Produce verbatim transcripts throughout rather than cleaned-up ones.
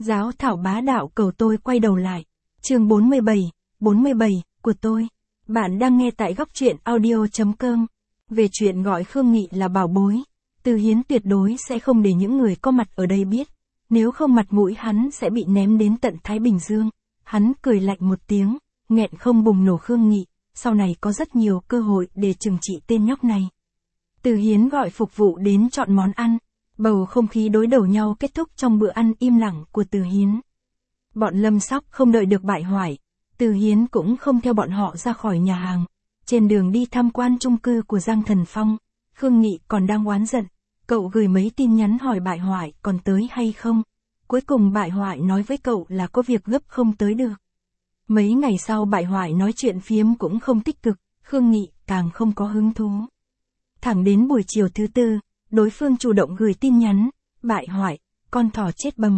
Giáo thảo bá đạo cầu tôi quay đầu lại. Chương bốn mươi bảy, bốn mươi bảy, của tôi. Bạn đang nghe tại góc truyện audio chấm com. Về chuyện gọi Khương Nghị là bảo bối, Từ Hiến tuyệt đối sẽ không để những người có mặt ở đây biết. Nếu không mặt mũi hắn sẽ bị ném đến tận Thái Bình Dương. Hắn cười lạnh một tiếng, nghẹn không bùng nổ Khương Nghị. Sau này có rất nhiều cơ hội để trừng trị tên nhóc này. Từ Hiến gọi phục vụ đến chọn món ăn. Bầu không khí đối đầu nhau kết thúc trong bữa ăn im lặng của Từ Hiến. Bọn Lâm Sóc không đợi được bại hoại. Từ Hiến cũng không theo bọn họ ra khỏi nhà hàng. Trên đường đi tham quan chung cư của Giang Thần Phong, Khương Nghị còn đang oán giận. Cậu gửi mấy tin nhắn hỏi bại hoại còn tới hay không. Cuối cùng bại hoại nói với cậu là có việc gấp không tới được. Mấy ngày sau bại hoại nói chuyện phiếm cũng không tích cực, Khương Nghị càng không có hứng thú. Thẳng đến buổi chiều thứ tư, đối phương chủ động gửi tin nhắn, bại hoại, con thỏ chết bầm.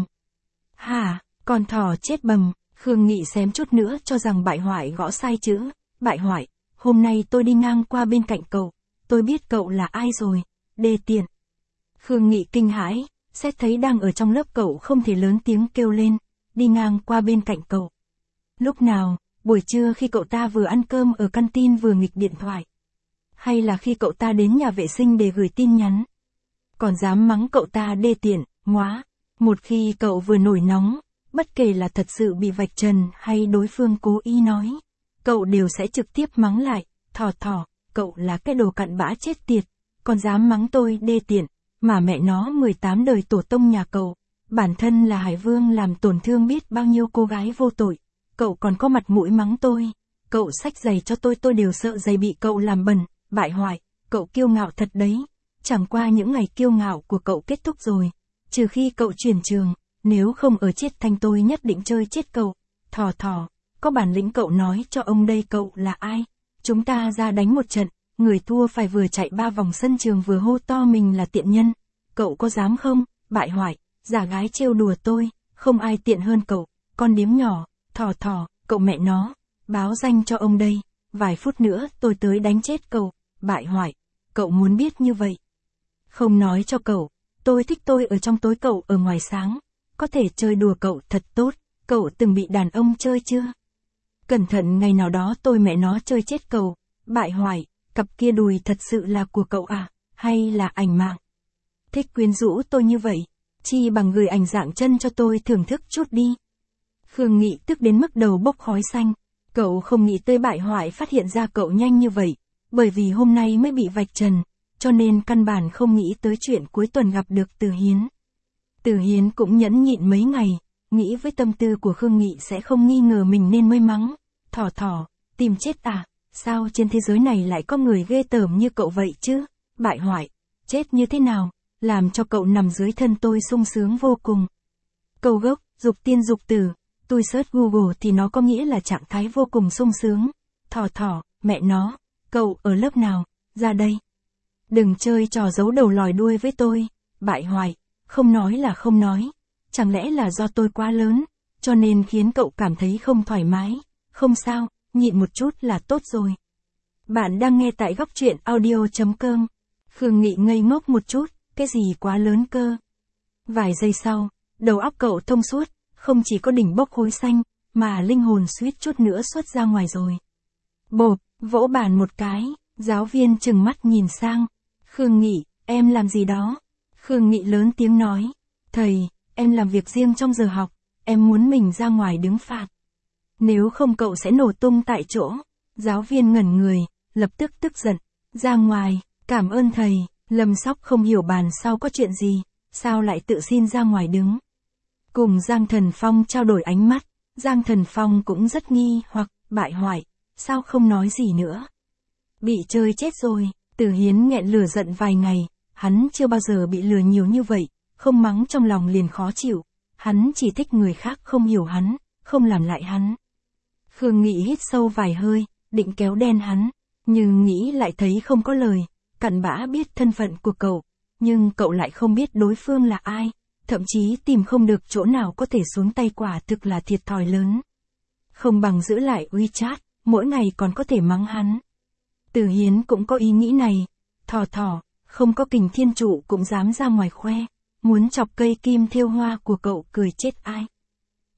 Hả, con thỏ chết bầm, Khương Nghị xém chút nữa cho rằng bại hoại gõ sai chữ, bại hoại, hôm nay tôi đi ngang qua bên cạnh cậu, tôi biết cậu là ai rồi, đê tiện. Khương Nghị kinh hãi, xét thấy đang ở trong lớp cậu không thể lớn tiếng kêu lên, đi ngang qua bên cạnh cậu. Lúc nào, buổi trưa khi cậu ta vừa ăn cơm ở canteen vừa nghịch điện thoại. Hay là khi cậu ta đến nhà vệ sinh để gửi tin nhắn. Còn dám mắng cậu ta đê tiện, ngóa. Một khi cậu vừa nổi nóng, bất kể là thật sự bị vạch trần hay đối phương cố ý nói, cậu đều sẽ trực tiếp mắng lại, thỏ thỏ, cậu là cái đồ cặn bã chết tiệt, còn dám mắng tôi đê tiện, mà mẹ nó mười tám đời tổ tông nhà cậu, bản thân là Hải Vương làm tổn thương biết bao nhiêu cô gái vô tội, cậu còn có mặt mũi mắng tôi, cậu xách giày cho tôi tôi đều sợ giày bị cậu làm bẩn, bại hoại, cậu kiêu ngạo thật đấy. Chẳng qua những ngày kiêu ngạo của cậu kết thúc rồi, trừ khi cậu chuyển trường, nếu không ở chết thanh tôi nhất định chơi chết cậu. Thỏ thỏ, có bản lĩnh cậu nói cho ông đây cậu là ai? Chúng ta ra đánh một trận, người thua phải vừa chạy ba vòng sân trường vừa hô to mình là tiện nhân. Cậu có dám không? Bại hoại, giả gái trêu đùa tôi, không ai tiện hơn cậu, con điếm nhỏ, thỏ thỏ, cậu mẹ nó, báo danh cho ông đây, vài phút nữa tôi tới đánh chết cậu, bại hoại, cậu muốn biết như vậy. Không nói cho cậu, tôi thích tôi ở trong tối cậu ở ngoài sáng, có thể chơi đùa cậu thật tốt, cậu từng bị đàn ông chơi chưa? Cẩn thận ngày nào đó tôi mẹ nó chơi chết cậu, bại hoại, cặp kia đùi thật sự là của cậu à, hay là ảnh mạng? Thích quyến rũ tôi như vậy, chi bằng gửi ảnh dạng chân cho tôi thưởng thức chút đi. Khương Nghị tức đến mức đầu bốc khói xanh, cậu không nghĩ tới bại hoại phát hiện ra cậu nhanh như vậy, bởi vì hôm nay mới bị vạch trần. Cho nên căn bản không nghĩ tới chuyện cuối tuần gặp được Từ Hiến. Từ Hiến cũng nhẫn nhịn mấy ngày, nghĩ với tâm tư của Khương Nghị sẽ không nghi ngờ mình nên mới mắng. Thỏ thỏ, tìm chết à, sao trên thế giới này lại có người ghê tởm như cậu vậy chứ, bại hoại, chết như thế nào, làm cho cậu nằm dưới thân tôi sung sướng vô cùng. Câu gốc, dục tiên dục tử, tôi search Google thì nó có nghĩa là trạng thái vô cùng sung sướng. Thỏ thỏ, mẹ nó, cậu ở lớp nào, ra đây. Đừng chơi trò giấu đầu lòi đuôi với tôi, bại hoại, không nói là không nói, chẳng lẽ là do tôi quá lớn, cho nên khiến cậu cảm thấy không thoải mái, không sao, nhịn một chút là tốt rồi. Bạn đang nghe tại góc truyện audio chấm com. Khương Nghị ngây ngốc một chút, cái gì quá lớn cơ. Vài giây sau, đầu óc cậu thông suốt, không chỉ có đỉnh bốc khói xanh, mà linh hồn suýt chút nữa xuất ra ngoài rồi. Bộp, vỗ bàn một cái, giáo viên trừng mắt nhìn sang. Khương Nghị, em làm gì đó? Khương Nghị lớn tiếng nói, thầy, em làm việc riêng trong giờ học, em muốn mình ra ngoài đứng phạt. Nếu không cậu sẽ nổ tung tại chỗ. Giáo viên ngẩn người, lập tức tức giận, ra ngoài, cảm ơn thầy. Lâm Sóc không hiểu bàn sau có chuyện gì, sao lại tự xin ra ngoài đứng. Cùng Giang Thần Phong trao đổi ánh mắt, Giang Thần Phong cũng rất nghi hoặc, bại hoại, sao không nói gì nữa. Bị chơi chết rồi. Từ Hiến nghẹn lửa giận vài ngày, hắn chưa bao giờ bị lừa nhiều như vậy, không mắng trong lòng liền khó chịu, hắn chỉ thích người khác không hiểu hắn, không làm lại hắn. Khương Nghị hít sâu vài hơi, định kéo đen hắn, nhưng nghĩ lại thấy không có lời, cặn bã biết thân phận của cậu, nhưng cậu lại không biết đối phương là ai, thậm chí tìm không được chỗ nào có thể xuống tay, quả thực là thiệt thòi lớn. Không bằng giữ lại WeChat, mỗi ngày còn có thể mắng hắn. Từ Hiến cũng có ý nghĩ này, thỏ thỏ, không có kình thiên trụ cũng dám ra ngoài khoe, muốn chọc cây kim thêu hoa của cậu cười chết ai,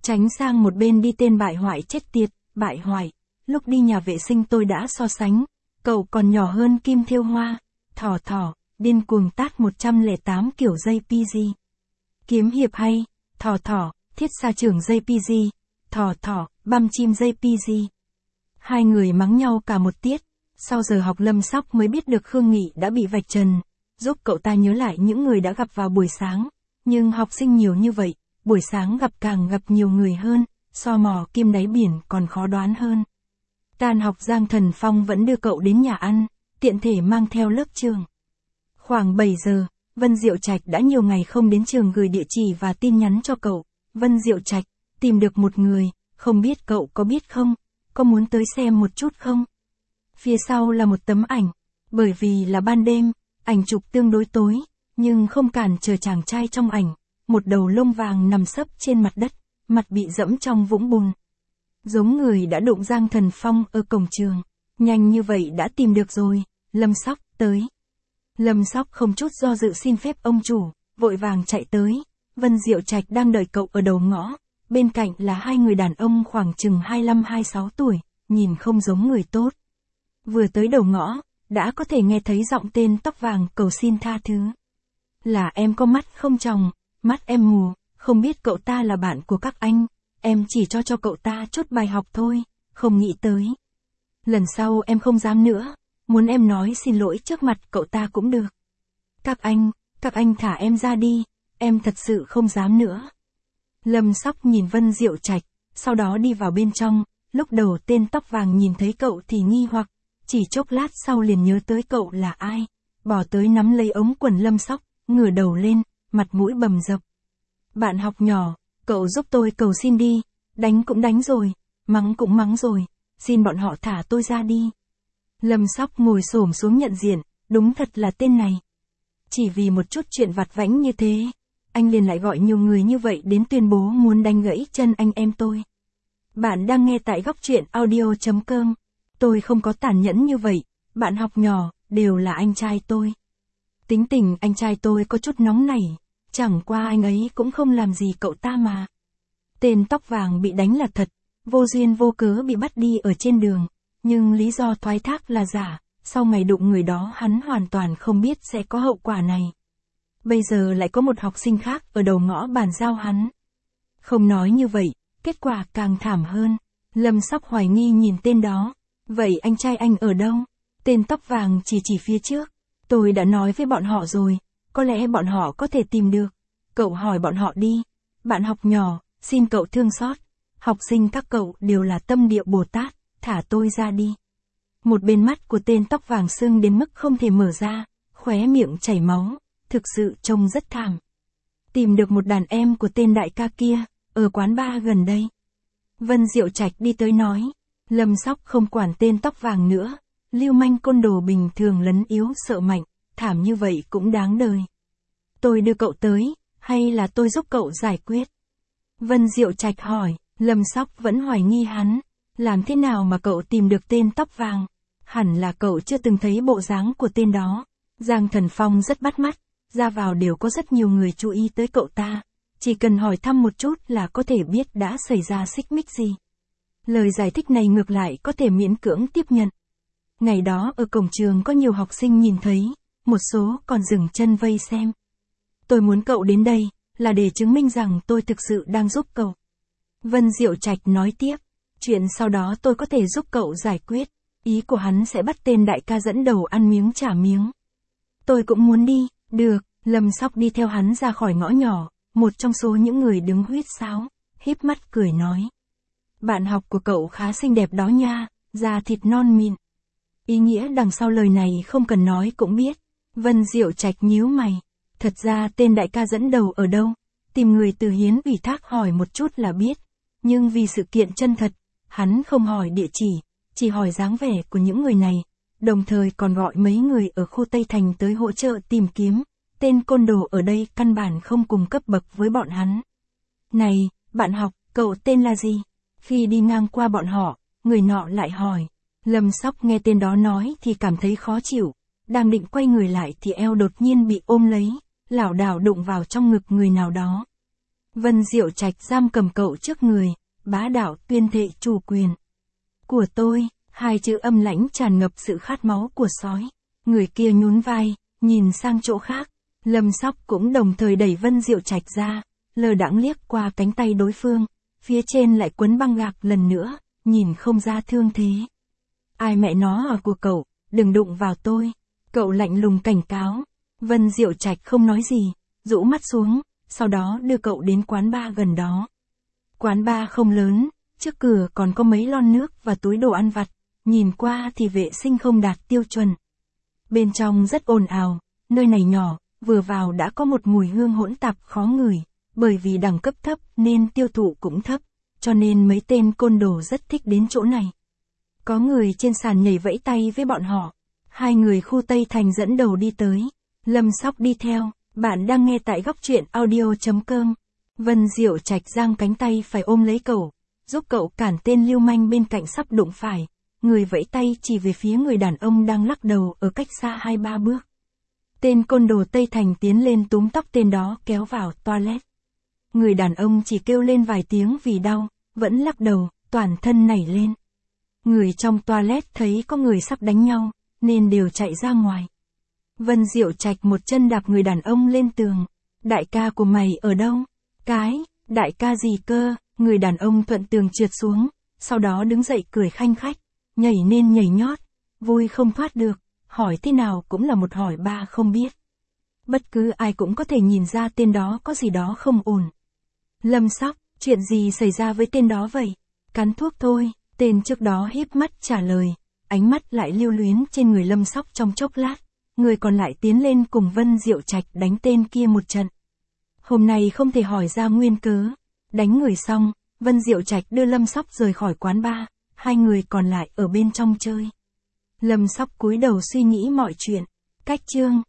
Tránh sang một bên đi tên bại hoại chết tiệt, bại hoại. Lúc đi nhà vệ sinh tôi đã so sánh. Cậu còn nhỏ hơn Kim Thiêu Hoa. Thỏ thỏ, điên cuồng tát một trăm lẻ tám kiểu dây pi gi. Kiếm hiệp hay, thỏ thỏ, thiết xa trưởng dây pi gi. Thỏ thỏ, băm chim dây pi gi. Hai người mắng nhau cả một tiết. Sau giờ học Lâm Sóc mới biết được Khương Nghị đã bị vạch trần. Giúp cậu ta nhớ lại những người đã gặp vào buổi sáng. Nhưng học sinh nhiều như vậy, buổi sáng gặp càng gặp nhiều người hơn, so mò kim đáy biển còn khó đoán hơn. Tan học Giang Thần Phong vẫn đưa cậu đến nhà ăn, tiện thể mang theo lớp trường. Khoảng bảy giờ, Vân Diệu Trạch đã nhiều ngày không đến trường gửi địa chỉ và tin nhắn cho cậu. Vân Diệu Trạch, tìm được một người, không biết cậu có biết không, có muốn tới xem một chút không? Phía sau là một tấm ảnh, bởi vì là ban đêm, ảnh chụp tương đối tối, nhưng không cản trở chàng trai trong ảnh, một đầu lông vàng nằm sấp trên mặt đất, mặt bị dẫm trong vũng bùn. Giống người đã đụng Giang Thần Phong ở cổng trường, nhanh như vậy đã tìm được rồi, Lâm Sóc, tới. Lâm Sóc không chút do dự xin phép ông chủ, vội vàng chạy tới, Vân Diệu Trạch đang đợi cậu ở đầu ngõ, bên cạnh là hai người đàn ông khoảng chừng hai mươi lăm hai mươi sáu tuổi, nhìn không giống người tốt. Vừa tới đầu ngõ, đã có thể nghe thấy giọng tên tóc vàng cầu xin tha thứ. Là em có mắt không tròng, mắt em mù, không biết cậu ta là bạn của các anh, em chỉ cho cho cậu ta chút bài học thôi, không nghĩ tới. Lần sau em không dám nữa, muốn em nói xin lỗi trước mặt cậu ta cũng được. Các anh, các anh thả em ra đi, em thật sự không dám nữa. Lâm Sóc nhìn Vân Diệu Trạch, sau đó đi vào bên trong, lúc đầu tên tóc vàng nhìn thấy cậu thì nghi hoặc, chỉ chốc lát sau liền nhớ tới cậu là ai, bỏ tới nắm lấy ống quần Lâm Sóc, ngửa đầu lên, mặt mũi bầm dập. Bạn học nhỏ, cậu giúp tôi cầu xin đi, đánh cũng đánh rồi, mắng cũng mắng rồi, xin bọn họ thả tôi ra đi. Lâm Sóc ngồi xổm xuống nhận diện, đúng thật là tên này. Chỉ vì một chút chuyện vặt vãnh như thế, anh liền lại gọi nhiều người như vậy đến tuyên bố muốn đánh gãy chân anh em tôi. Bạn đang nghe tại góc truyện audio chấm com. Tôi không có tàn nhẫn như vậy, bạn học nhỏ, đều là anh trai tôi. Tính tình anh trai tôi có chút nóng nảy, chẳng qua anh ấy cũng không làm gì cậu ta mà. Tên tóc vàng bị đánh là thật, vô duyên vô cớ bị bắt đi ở trên đường, nhưng lý do thoái thác là giả, sau ngày đụng người đó hắn hoàn toàn không biết sẽ có hậu quả này. Bây giờ lại có một học sinh khác ở đầu ngõ bàn giao hắn. Không nói như vậy, kết quả càng thảm hơn. Lâm Sóc hoài nghi nhìn tên đó. Vậy anh trai anh ở đâu? Tên tóc vàng chỉ chỉ phía trước. Tôi đã nói với bọn họ rồi, có lẽ bọn họ có thể tìm được. Cậu hỏi bọn họ đi. Bạn học nhỏ, xin cậu thương xót. Học sinh các cậu đều là tâm địa Bồ Tát, thả tôi ra đi. Một bên mắt của tên tóc vàng sưng đến mức không thể mở ra, khóe miệng chảy máu, thực sự trông rất thảm. Tìm được một đàn em của tên đại ca kia, ở quán bar gần đây. Vân Diệu Trạch đi tới nói. Lâm Sóc không quản tên tóc vàng nữa, lưu manh côn đồ bình thường lấn yếu sợ mạnh, thảm như vậy cũng đáng đời. Tôi đưa cậu tới, hay là tôi giúp cậu giải quyết? Vân Diệu Trạch hỏi, Lâm Sóc vẫn hoài nghi hắn, làm thế nào mà cậu tìm được tên tóc vàng? Hẳn là cậu chưa từng thấy bộ dáng của tên đó. Giang Thần Phong rất bắt mắt, ra vào đều có rất nhiều người chú ý tới cậu ta, chỉ cần hỏi thăm một chút là có thể biết đã xảy ra xích mích gì. Lời giải thích này ngược lại có thể miễn cưỡng tiếp nhận. Ngày đó ở cổng trường có nhiều học sinh nhìn thấy, một số còn dừng chân vây xem. Tôi muốn cậu đến đây, là để chứng minh rằng tôi thực sự đang giúp cậu. Vân Diệu Trạch nói tiếp, chuyện sau đó tôi có thể giúp cậu giải quyết, ý của hắn sẽ bắt tên đại ca dẫn đầu ăn miếng trả miếng. Tôi cũng muốn đi, được, Lâm Sóc đi theo hắn ra khỏi ngõ nhỏ, một trong số những người đứng huýt sáo, híp mắt cười nói. Bạn học của cậu khá xinh đẹp đó nha, da thịt non mịn. Ý nghĩa đằng sau lời này không cần nói cũng biết. Vân Diệu Trạch nhíu mày. Thật ra tên đại ca dẫn đầu ở đâu? Tìm người từ Hiến ủy thác hỏi một chút là biết. Nhưng vì sự kiện chân thật, hắn không hỏi địa chỉ, chỉ hỏi dáng vẻ của những người này. Đồng thời còn gọi mấy người ở khu Tây Thành tới hỗ trợ tìm kiếm. Tên côn đồ ở đây căn bản không cùng cấp bậc với bọn hắn. Này, bạn học, cậu tên là gì? Khi đi ngang qua bọn họ, người nọ lại hỏi. Lâm Sóc nghe tên đó nói thì cảm thấy khó chịu. Đang định quay người lại thì eo đột nhiên bị ôm lấy, lảo đảo đụng vào trong ngực người nào đó. Vân Diệu Trạch giam cầm cậu trước người, bá đạo tuyên thệ chủ quyền. Của tôi, hai chữ âm lãnh tràn ngập sự khát máu của sói. Người kia nhún vai, nhìn sang chỗ khác. Lâm Sóc cũng đồng thời đẩy Vân Diệu Trạch ra, lờ đãng liếc qua cánh tay đối phương. Phía trên lại quấn băng gạc lần nữa, nhìn không ra thương thế. Ai mẹ nó à của cậu, đừng đụng vào tôi. Cậu lạnh lùng cảnh cáo. Vân Diệu Trạch không nói gì, rũ mắt xuống, sau đó đưa cậu đến quán bar gần đó. Quán bar không lớn, trước cửa còn có mấy lon nước và túi đồ ăn vặt, nhìn qua thì vệ sinh không đạt tiêu chuẩn. Bên trong rất ồn ào, nơi này nhỏ, vừa vào đã có một mùi hương hỗn tạp khó ngửi, bởi vì đẳng cấp thấp nên tiêu thụ cũng thấp, cho nên mấy tên côn đồ rất thích đến chỗ này. Có người trên sàn nhảy vẫy tay với bọn họ, hai người khu Tây Thành dẫn đầu đi tới, Lâm Sóc đi theo. Bạn đang nghe tại góc truyện audio chấm com. Vân Diệu Trạch giang cánh tay phải ôm lấy cậu, giúp cậu cản tên lưu manh bên cạnh sắp đụng phải. Người vẫy tay chỉ về phía người đàn ông đang lắc đầu ở cách xa hai ba bước. Tên côn đồ Tây Thành tiến lên túm tóc tên đó kéo vào toilet. Người đàn ông chỉ kêu lên vài tiếng vì đau, vẫn lắc đầu, toàn thân nảy lên. Người trong toilet thấy có người sắp đánh nhau, nên đều chạy ra ngoài. Vân Diệu Trạch một chân đạp người đàn ông lên tường. Đại ca của mày ở đâu? Cái, đại ca gì cơ? Người đàn ông thuận tường trượt xuống, sau đó đứng dậy cười khanh khách, nhảy nên nhảy nhót, vui không thoát được, hỏi thế nào cũng là một hỏi ba không biết. Bất cứ ai cũng có thể nhìn ra tên đó có gì đó không ổn. Lâm Sóc, chuyện gì xảy ra với tên đó vậy? Cắn thuốc thôi, tên trước đó híp mắt trả lời, ánh mắt lại lưu luyến trên người Lâm Sóc trong chốc lát. Người còn lại tiến lên cùng Vân Diệu Trạch đánh tên kia một trận. Hôm nay không thể hỏi ra nguyên cớ. Đánh người xong, Vân Diệu Trạch đưa Lâm Sóc rời khỏi quán bar, hai người còn lại ở bên trong chơi. Lâm Sóc cúi đầu suy nghĩ mọi chuyện. Cách chương